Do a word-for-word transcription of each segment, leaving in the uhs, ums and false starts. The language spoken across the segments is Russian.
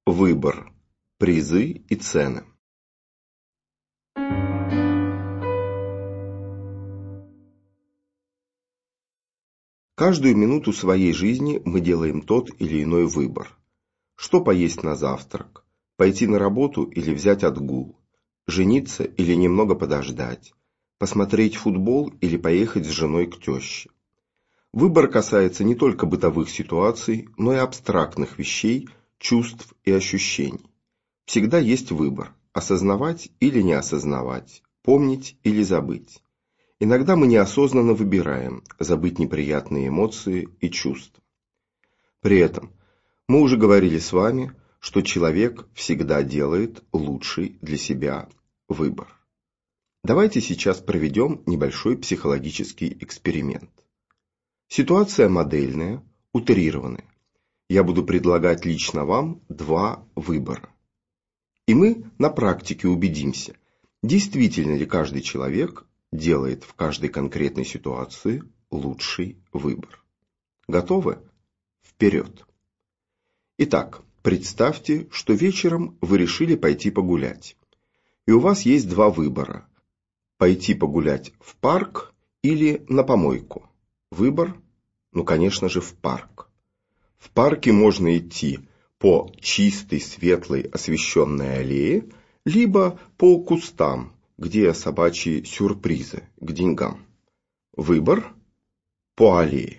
Выбор. Призы и цены. Каждую минуту своей жизни мы делаем тот или иной выбор. Что поесть на завтрак? Пойти на работу или взять отгул? Жениться или немного подождать? Посмотреть футбол или поехать с женой к теще? Выбор касается не только бытовых ситуаций, но и абстрактных вещей, чувств и ощущений. Всегда есть выбор – осознавать или не осознавать, помнить или забыть. Иногда мы неосознанно выбираем забыть неприятные эмоции и чувства. При этом мы уже говорили с вами, что человек всегда делает лучший для себя выбор. Давайте сейчас проведем небольшой психологический эксперимент. Ситуация модельная, утрированная. Я буду предлагать лично вам два выбора. И мы на практике убедимся, действительно ли каждый человек делает в каждой конкретной ситуации лучший выбор. Готовы? Вперед! Итак, представьте, что вечером вы решили пойти погулять. И у вас есть два выбора. Пойти погулять в парк или на помойку. Выбор? Ну, конечно же, в парк. В парке можно идти по чистой, светлой, освещенной аллее, либо по кустам, где собачьи сюрпризы к деньгам. Выбор по аллее.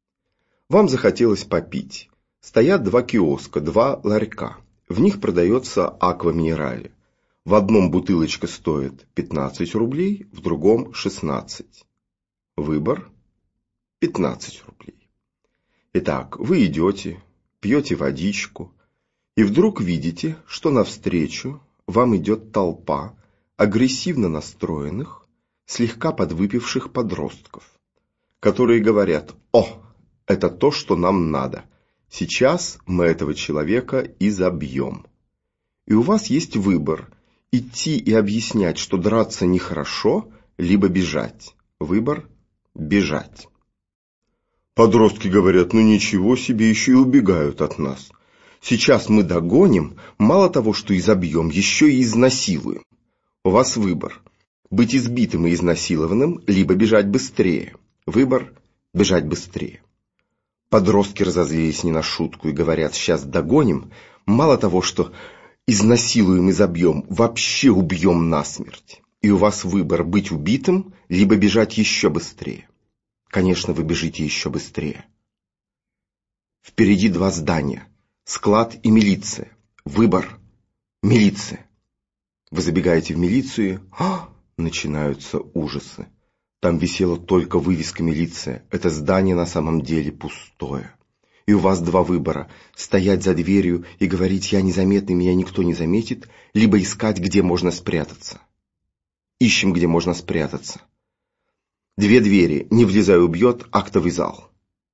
Вам захотелось попить. Стоят два киоска, два ларька. В них продается аква-минерале. В одном бутылочка стоит пятнадцать рублей, в другом шестнадцать. Выбор пятнадцать рублей. Итак, вы идете, пьете водичку, и вдруг видите, что навстречу вам идет толпа агрессивно настроенных, слегка подвыпивших подростков, которые говорят: «О, это то, что нам надо. Сейчас мы этого человека изобьем». И у вас есть выбор – идти и объяснять, что драться нехорошо, либо бежать. Выбор – бежать. Подростки говорят: «Ну ничего себе, еще и убегают от нас. Сейчас мы догоним, мало того, что изобьем, еще и изнасилуем». У вас выбор – быть избитым и изнасилованным, либо бежать быстрее. Выбор – бежать быстрее. Подростки разозлились не на шутку и говорят: «Сейчас догоним, мало того, что изнасилуем и забьем, вообще убьем насмерть». И у вас выбор – быть убитым, либо бежать еще быстрее. Конечно, вы бежите еще быстрее. Впереди два здания – склад и милиция. Выбор – милиция. Вы забегаете в милицию, а, начинаются ужасы. Там висела только вывеска «Милиция». Это здание на самом деле пустое. И у вас два выбора – стоять за дверью и говорить: «Я незаметный, меня никто не заметит», либо искать, где можно спрятаться. Ищем, где можно спрятаться. Две двери. Не влезай, убьет. Актовый зал.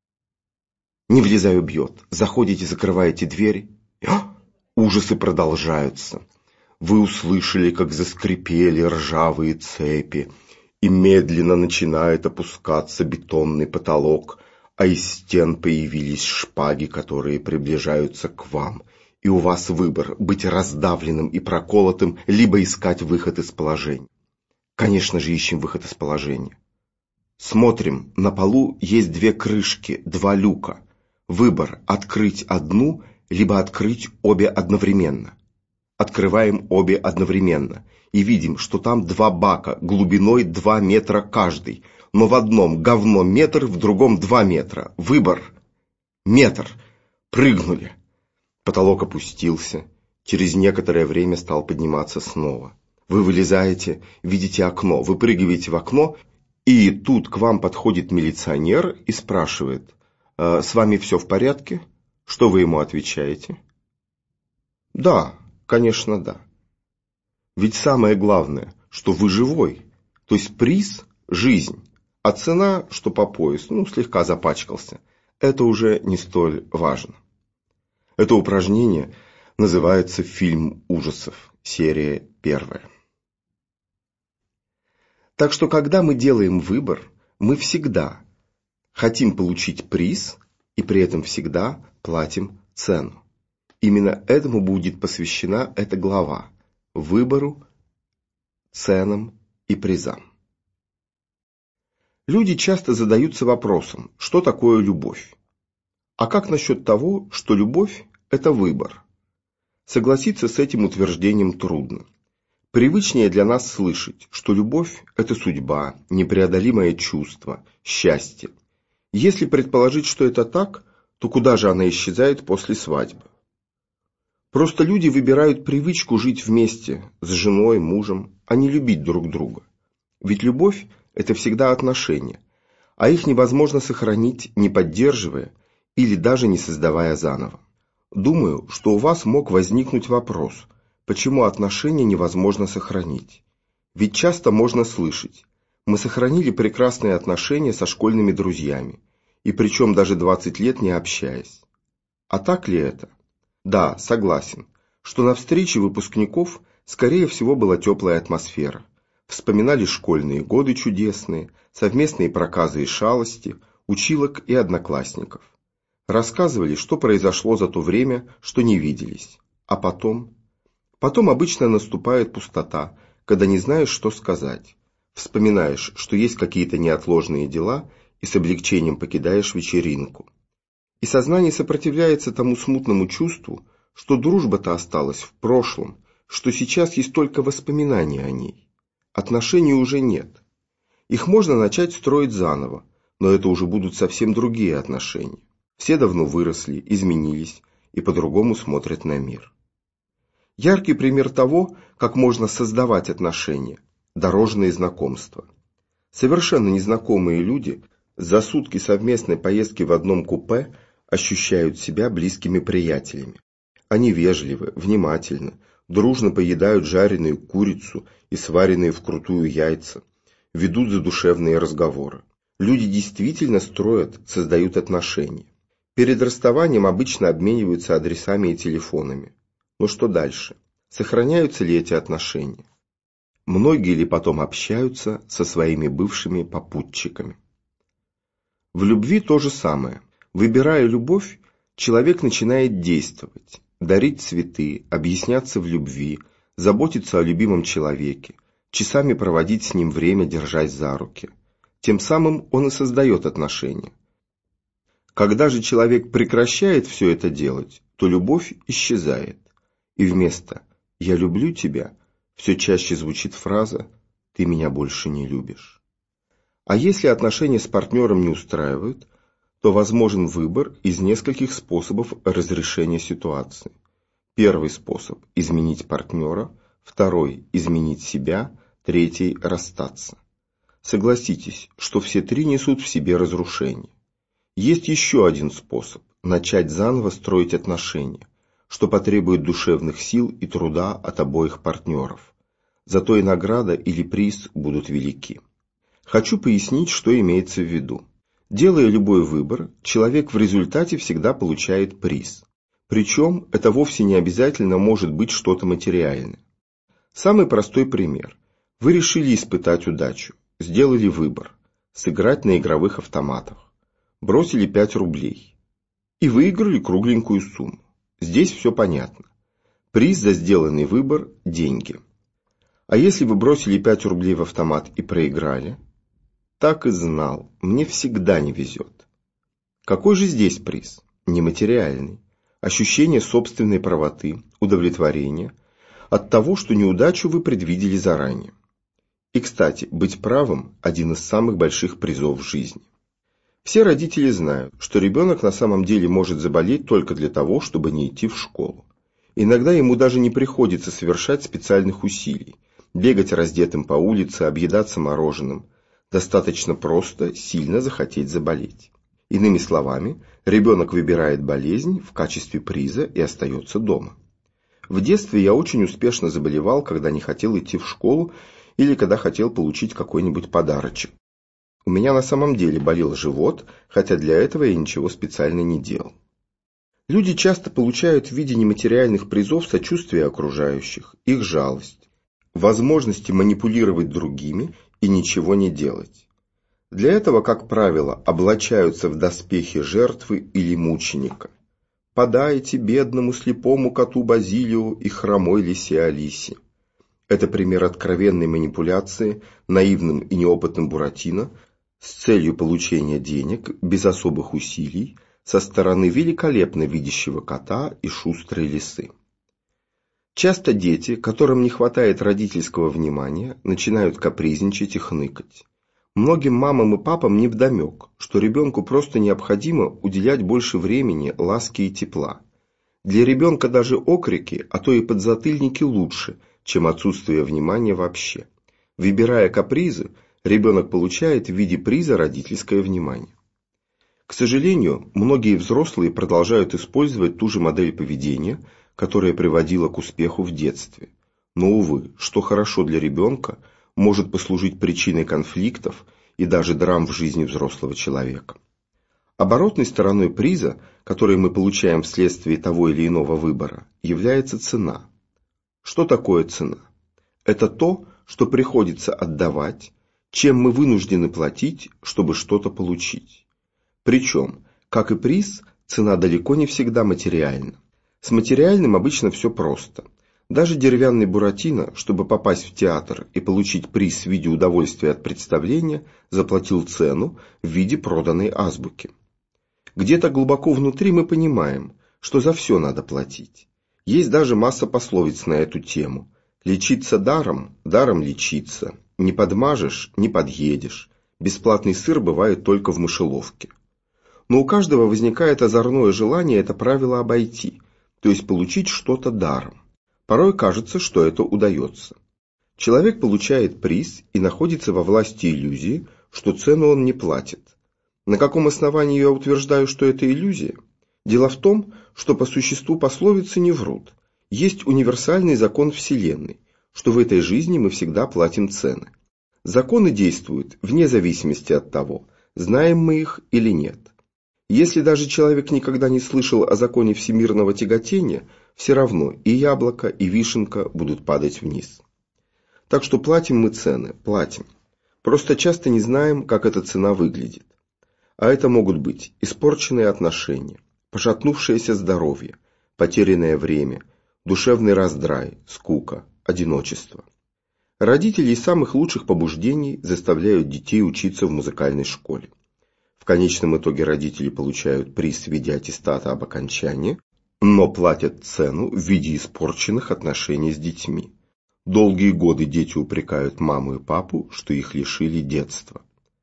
Не влезай, убьет. Заходите, закрываете дверь. А, ужасы продолжаются. Вы услышали, как заскрипели ржавые цепи, и медленно начинает опускаться бетонный потолок, а из стен появились шпаги, которые приближаются к вам. И у вас выбор – быть раздавленным и проколотым, либо искать выход из положения. Конечно же, ищем выход из положения. Смотрим, на полу есть две крышки, два люка. Выбор – открыть одну, либо открыть обе одновременно. Открываем обе одновременно и видим, что там два бака глубиной два метра каждый, но в одном говно метр, в другом два метра. Выбор – метр. Прыгнули. Потолок опустился. Через некоторое время стал подниматься снова. Вы вылезаете, видите окно, выпрыгиваете в окно, и тут к вам подходит милиционер и спрашивает: «С вами все в порядке?» Что вы ему отвечаете? Да. Конечно, да. Ведь самое главное, что вы живой, то есть приз – жизнь, а цена, что по пояс, ну, слегка запачкался, это уже не столь важно. Это упражнение называется «Фильм ужасов», серия первая. Так что, когда мы делаем выбор, мы всегда хотим получить приз и при этом всегда платим цену. Именно этому будет посвящена эта глава – выбору, ценам и призам. Люди часто задаются вопросом, что такое любовь? А как насчет того, что любовь – это выбор? Согласиться с этим утверждением трудно. Привычнее для нас слышать, что любовь – это судьба, непреодолимое чувство, счастье. Если предположить, что это так, то куда же она исчезает после свадьбы? Просто люди выбирают привычку жить вместе с женой, мужем, а не любить друг друга. Ведь любовь – это всегда отношения, а их невозможно сохранить, не поддерживая или даже не создавая заново. Думаю, что у вас мог возникнуть вопрос, почему отношения невозможно сохранить. Ведь часто можно слышать: мы сохранили прекрасные отношения со школьными друзьями, и причем даже двадцать лет не общаясь. А так ли это? Да, согласен, что на встрече выпускников, скорее всего, была теплая атмосфера. Вспоминали школьные годы чудесные, совместные проказы и шалости, училок и одноклассников. Рассказывали, что произошло за то время, что не виделись. А потом? Потом обычно наступает пустота, когда не знаешь, что сказать. Вспоминаешь, что есть какие-то неотложные дела, и с облегчением покидаешь вечеринку. И сознание сопротивляется тому смутному чувству, что дружба-то осталась в прошлом, что сейчас есть только воспоминания о ней. Отношений уже нет. Их можно начать строить заново, но это уже будут совсем другие отношения. Все давно выросли, изменились и по-другому смотрят на мир. Яркий пример того, как можно создавать отношения – дорожные знакомства. Совершенно незнакомые люди за сутки совместной поездки в одном купе ощущают себя близкими приятелями. Они вежливы, внимательны, дружно поедают жареную курицу и сваренные вкрутую яйца, ведут задушевные разговоры. Люди действительно строят, создают отношения. Перед расставанием обычно обмениваются адресами и телефонами. Но что дальше? Сохраняются ли эти отношения? Многие ли потом общаются со своими бывшими попутчиками? В любви то же самое. Выбирая любовь, человек начинает действовать, дарить цветы, объясняться в любви, заботиться о любимом человеке, часами проводить с ним время, держась за руки. Тем самым он и создает отношения. Когда же человек прекращает все это делать, то любовь исчезает. И вместо «я люблю тебя» все чаще звучит фраза «ты меня больше не любишь». А если отношения с партнером не устраивают, то возможен выбор из нескольких способов разрешения ситуации. Первый способ – изменить партнера, второй – изменить себя, третий – расстаться. Согласитесь, что все три несут в себе разрушение. Есть еще один способ – начать заново строить отношения, что потребует душевных сил и труда от обоих партнеров. Зато и награда или приз будут велики. Хочу пояснить, что имеется в виду. Делая любой выбор, человек в результате всегда получает приз. Причем это вовсе не обязательно может быть что-то материальное. Самый простой пример. Вы решили испытать удачу, сделали выбор – сыграть на игровых автоматах. Бросили пять рублей и выиграли кругленькую сумму. Здесь все понятно. Приз за сделанный выбор – деньги. А если вы бросили пять рублей в автомат и проиграли? Так и знал, мне всегда не везет. Какой же здесь приз? Нематериальный. Ощущение собственной правоты, удовлетворения от того, что неудачу вы предвидели заранее. И, кстати, быть правым – один из самых больших призов в жизни. Все родители знают, что ребенок на самом деле может заболеть только для того, чтобы не идти в школу. Иногда ему даже не приходится совершать специальных усилий, бегать раздетым по улице, объедаться мороженым. Достаточно просто сильно захотеть заболеть. Иными словами, ребенок выбирает болезнь в качестве приза и остается дома. В детстве я очень успешно заболевал, когда не хотел идти в школу или когда хотел получить какой-нибудь подарочек. У меня на самом деле болел живот, хотя для этого я ничего специально не делал. Люди часто получают в виде нематериальных призов сочувствие окружающих, их жалость, возможности манипулировать другими и ничего не делать. Для этого, как правило, облачаются в доспехи жертвы или мученика. подайте бедному слепому коту Базилио и хромой лисе Алисе. Это пример откровенной манипуляции наивным и неопытным Буратино с целью получения денег без особых усилий со стороны великолепно видящего кота и шустрой лисы. Часто дети, которым не хватает родительского внимания, начинают капризничать и хныкать. Многим мамам и папам невдомек, что ребенку просто необходимо уделять больше времени, ласки и тепла. Для ребенка даже окрики, а то и подзатыльники лучше, чем отсутствие внимания вообще. Выбирая капризы, ребенок получает в виде приза родительское внимание. К сожалению, многие взрослые продолжают использовать ту же модель поведения, которая приводила к успеху в детстве. Но, увы, что хорошо для ребенка, может послужить причиной конфликтов и даже драм в жизни взрослого человека. Оборотной стороной приза, который мы получаем вследствие того или иного выбора, является цена. Что такое цена? Это то, что приходится отдавать, чем мы вынуждены платить, чтобы что-то получить. Причем, как и приз, цена далеко не всегда материальна. С материальным обычно все просто. Даже деревянный Буратино, чтобы попасть в театр и получить приз в виде удовольствия от представления, заплатил цену в виде проданной азбуки. Где-то глубоко внутри мы понимаем, что за все надо платить. Есть даже масса пословиц на эту тему. Лечиться даром, даром лечиться. Не подмажешь, не подъедешь. Бесплатный сыр бывает только в мышеловке. Но у каждого возникает озорное желание это правило обойти, то есть получить что-то даром. Порой кажется, что это удается. Человек получает приз и находится во власти иллюзии, что цену он не платит. На каком основании я утверждаю, что это иллюзия? Дело в том, что по существу пословицы не врут. Есть универсальный закон Вселенной, что в этой жизни мы всегда платим цены. Законы действуют вне зависимости от того, знаем мы их или нет. Если даже человек никогда не слышал о законе всемирного тяготения, все равно и яблоко, и вишенка будут падать вниз. Так что платим мы цены, платим. Просто часто не знаем, как эта цена выглядит. А это могут быть испорченные отношения, пошатнувшееся здоровье, потерянное время, душевный раздрай, скука, одиночество. Родители из самых лучших побуждений заставляют детей учиться в музыкальной школе. В конечном итоге родители получают приз в виде аттестата об окончании, но платят цену в виде испорченных отношений с детьми. Долгие годы дети упрекают маму и папу, что их лишили детства.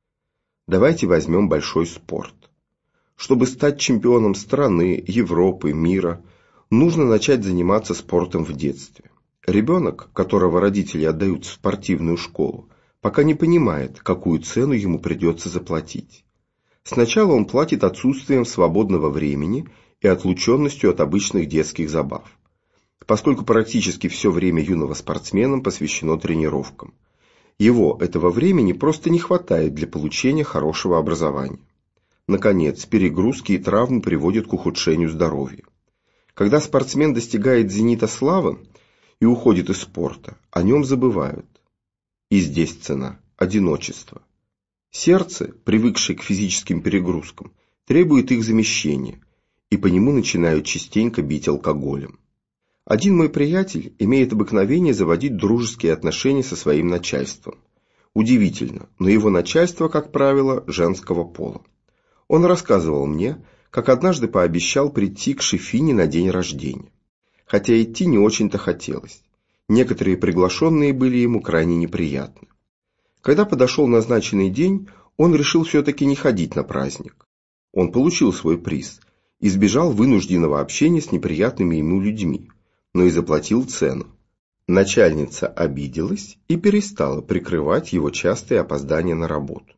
Давайте возьмем большой спорт. Чтобы стать чемпионом страны, Европы, мира, нужно начать заниматься спортом в детстве. Ребенок, которого родители отдают в спортивную школу, пока не понимает, какую цену ему придется заплатить. Сначала он платит отсутствием свободного времени и отлученностью от обычных детских забав, поскольку практически все время юного спортсмена посвящено тренировкам. Его, этого времени, просто не хватает для получения хорошего образования. Наконец, перегрузки и травмы приводят к ухудшению здоровья. Когда спортсмен достигает зенита славы и уходит из спорта, о нем забывают. И здесь цена – одиночество. Сердце, привыкшее к физическим перегрузкам, требует их замещения, и по нему начинают частенько бить алкоголем. Один мой приятель имеет обыкновение заводить дружеские отношения со своим начальством. Удивительно, но его начальство, как правило, женского пола. Он рассказывал мне, как однажды пообещал прийти к шефине на день рождения. Хотя идти не очень-то хотелось. Некоторые приглашенные были ему крайне неприятны. Когда подошел назначенный день, он решил все-таки не ходить на праздник. Он получил свой приз, избежал вынужденного общения с неприятными ему людьми, но и заплатил цену. Начальница обиделась и перестала прикрывать его частые опоздания на работу.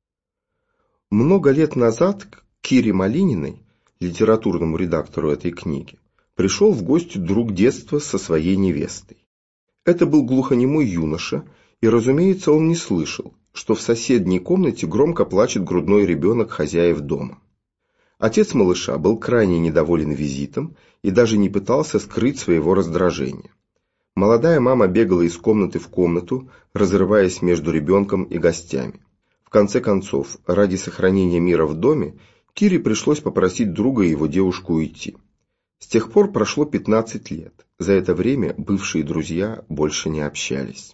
Много лет назад к Кире Малининой, литературному редактору этой книги, пришел в гости друг детства со своей невестой. Это был глухонемой юноша, и, разумеется, он не слышал, что в соседней комнате громко плачет грудной ребенок хозяев дома. Отец малыша был крайне недоволен визитом и даже не пытался скрыть своего раздражения. Молодая мама бегала из комнаты в комнату, разрываясь между ребенком и гостями. В конце концов, ради сохранения мира в доме, Кире пришлось попросить друга и его девушку уйти. С тех пор прошло пятнадцать лет. За это время бывшие друзья больше не общались.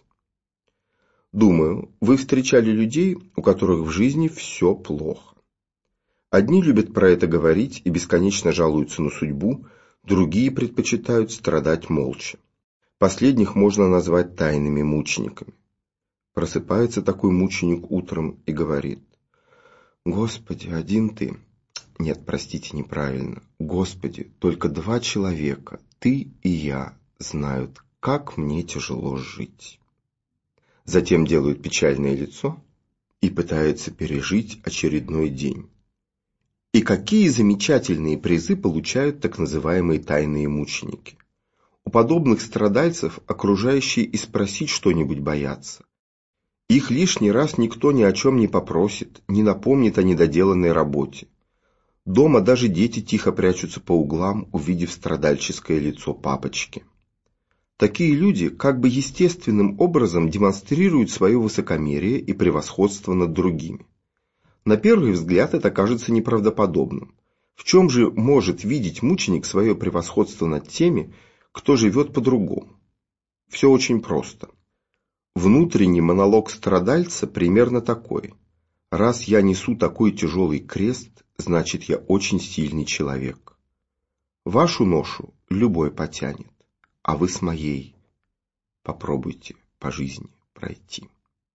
Думаю, вы встречали людей, у которых в жизни все плохо. Одни любят про это говорить и бесконечно жалуются на судьбу, другие предпочитают страдать молча. Последних можно назвать тайными мучениками. Просыпается такой мученик утром и говорит: «Господи, один ты...» Нет, простите, неправильно. «Господи, только два человека, ты и я, знают, как мне тяжело жить». Затем делают печальное лицо и пытаются пережить очередной день. И какие замечательные призы получают так называемые тайные мученики. У подобных страдальцев окружающие и спросить что-нибудь боятся. Их лишний раз никто ни о чем не попросит, не напомнит о недоделанной работе. Дома даже дети тихо прячутся по углам, увидев страдальческое лицо папочки. Такие люди как бы естественным образом демонстрируют свое высокомерие и превосходство над другими. На первый взгляд это кажется неправдоподобным. В чем же может видеть мученик свое превосходство над теми, кто живет по-другому? Все очень просто. Внутренний монолог страдальца примерно такой: «Раз я несу такой тяжелый крест, значит, я очень сильный человек. Вашу ношу любой потянет, а вы с моей попробуйте по жизни пройти».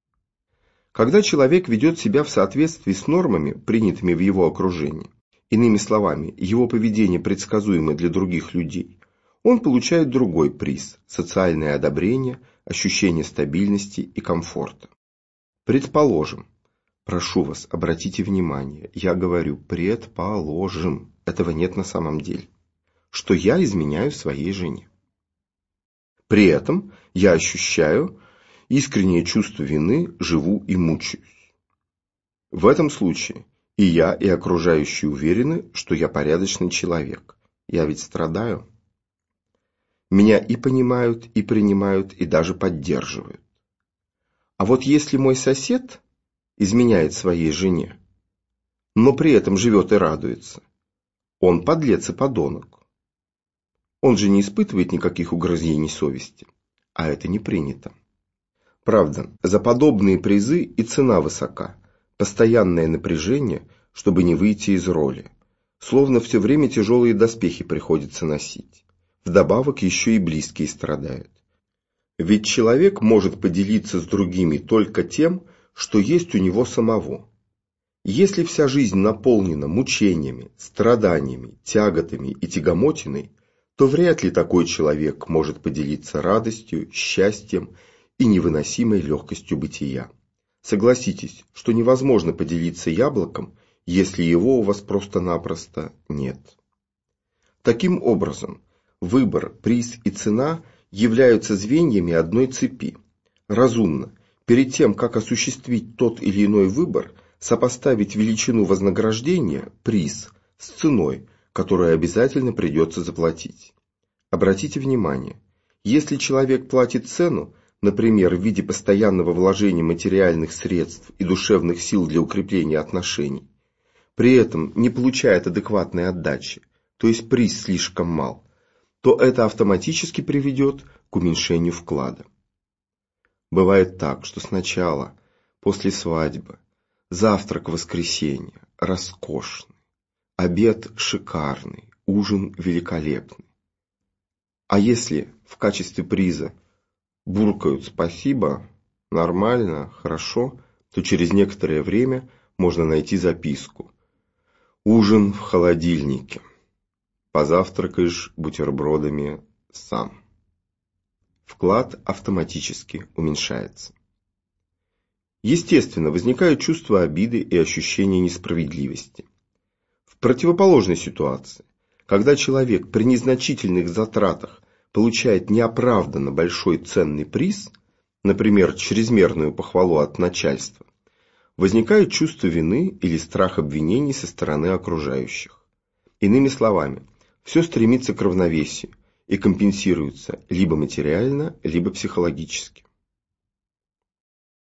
Когда человек ведет себя в соответствии с нормами, принятыми в его окружении, иными словами, его поведение предсказуемо для других людей, он получает другой приз – социальное одобрение, ощущение стабильности и комфорта. Предположим, прошу вас, обратите внимание, я говорю «предположим», этого нет на самом деле, что я изменяю своей жене. При этом я ощущаю искреннее чувство вины, живу и мучаюсь. В этом случае и я, и окружающие уверены, что я порядочный человек. Я ведь страдаю. Меня и понимают, и принимают, и даже поддерживают. А вот если мой сосед изменяет своей жене, но при этом живет и радуется, он подлец и подонок. Он же не испытывает никаких угрызений совести, а это не принято. Правда, за подобные призы и цена высока, постоянное напряжение, чтобы не выйти из роли, словно все время тяжелые доспехи приходится носить. Вдобавок еще и близкие страдают. Ведь человек может поделиться с другими только тем, что есть у него самого. Если вся жизнь наполнена мучениями, страданиями, тяготами и тягомотиной, то вряд ли такой человек может поделиться радостью, счастьем и невыносимой легкостью бытия. Согласитесь, что невозможно поделиться яблоком, если его у вас просто-напросто нет. Таким образом, выбор, приз и цена являются звеньями одной цепи. Разумно, перед тем, как осуществить тот или иной выбор, сопоставить величину вознаграждения, приз, с ценой, которую обязательно придется заплатить. Обратите внимание, если человек платит цену, например, в виде постоянного вложения материальных средств и душевных сил для укрепления отношений, при этом не получает адекватной отдачи, то есть приз слишком мал, то это автоматически приведет к уменьшению вклада. Бывает так, что сначала, после свадьбы, завтрак в воскресенье роскошный, обед шикарный, ужин великолепный. А если в качестве приза буркают «спасибо», «нормально», «хорошо», то через некоторое время можно найти записку: «Ужин в холодильнике. Позавтракаешь бутербродами сам». Вклад автоматически уменьшается. Естественно, возникают чувства обиды и ощущение несправедливости. В противоположной ситуации, когда человек при незначительных затратах получает неоправданно большой ценный приз, например, чрезмерную похвалу от начальства, возникает чувство вины или страх обвинений со стороны окружающих. Иными словами, все стремится к равновесию и компенсируется либо материально, либо психологически.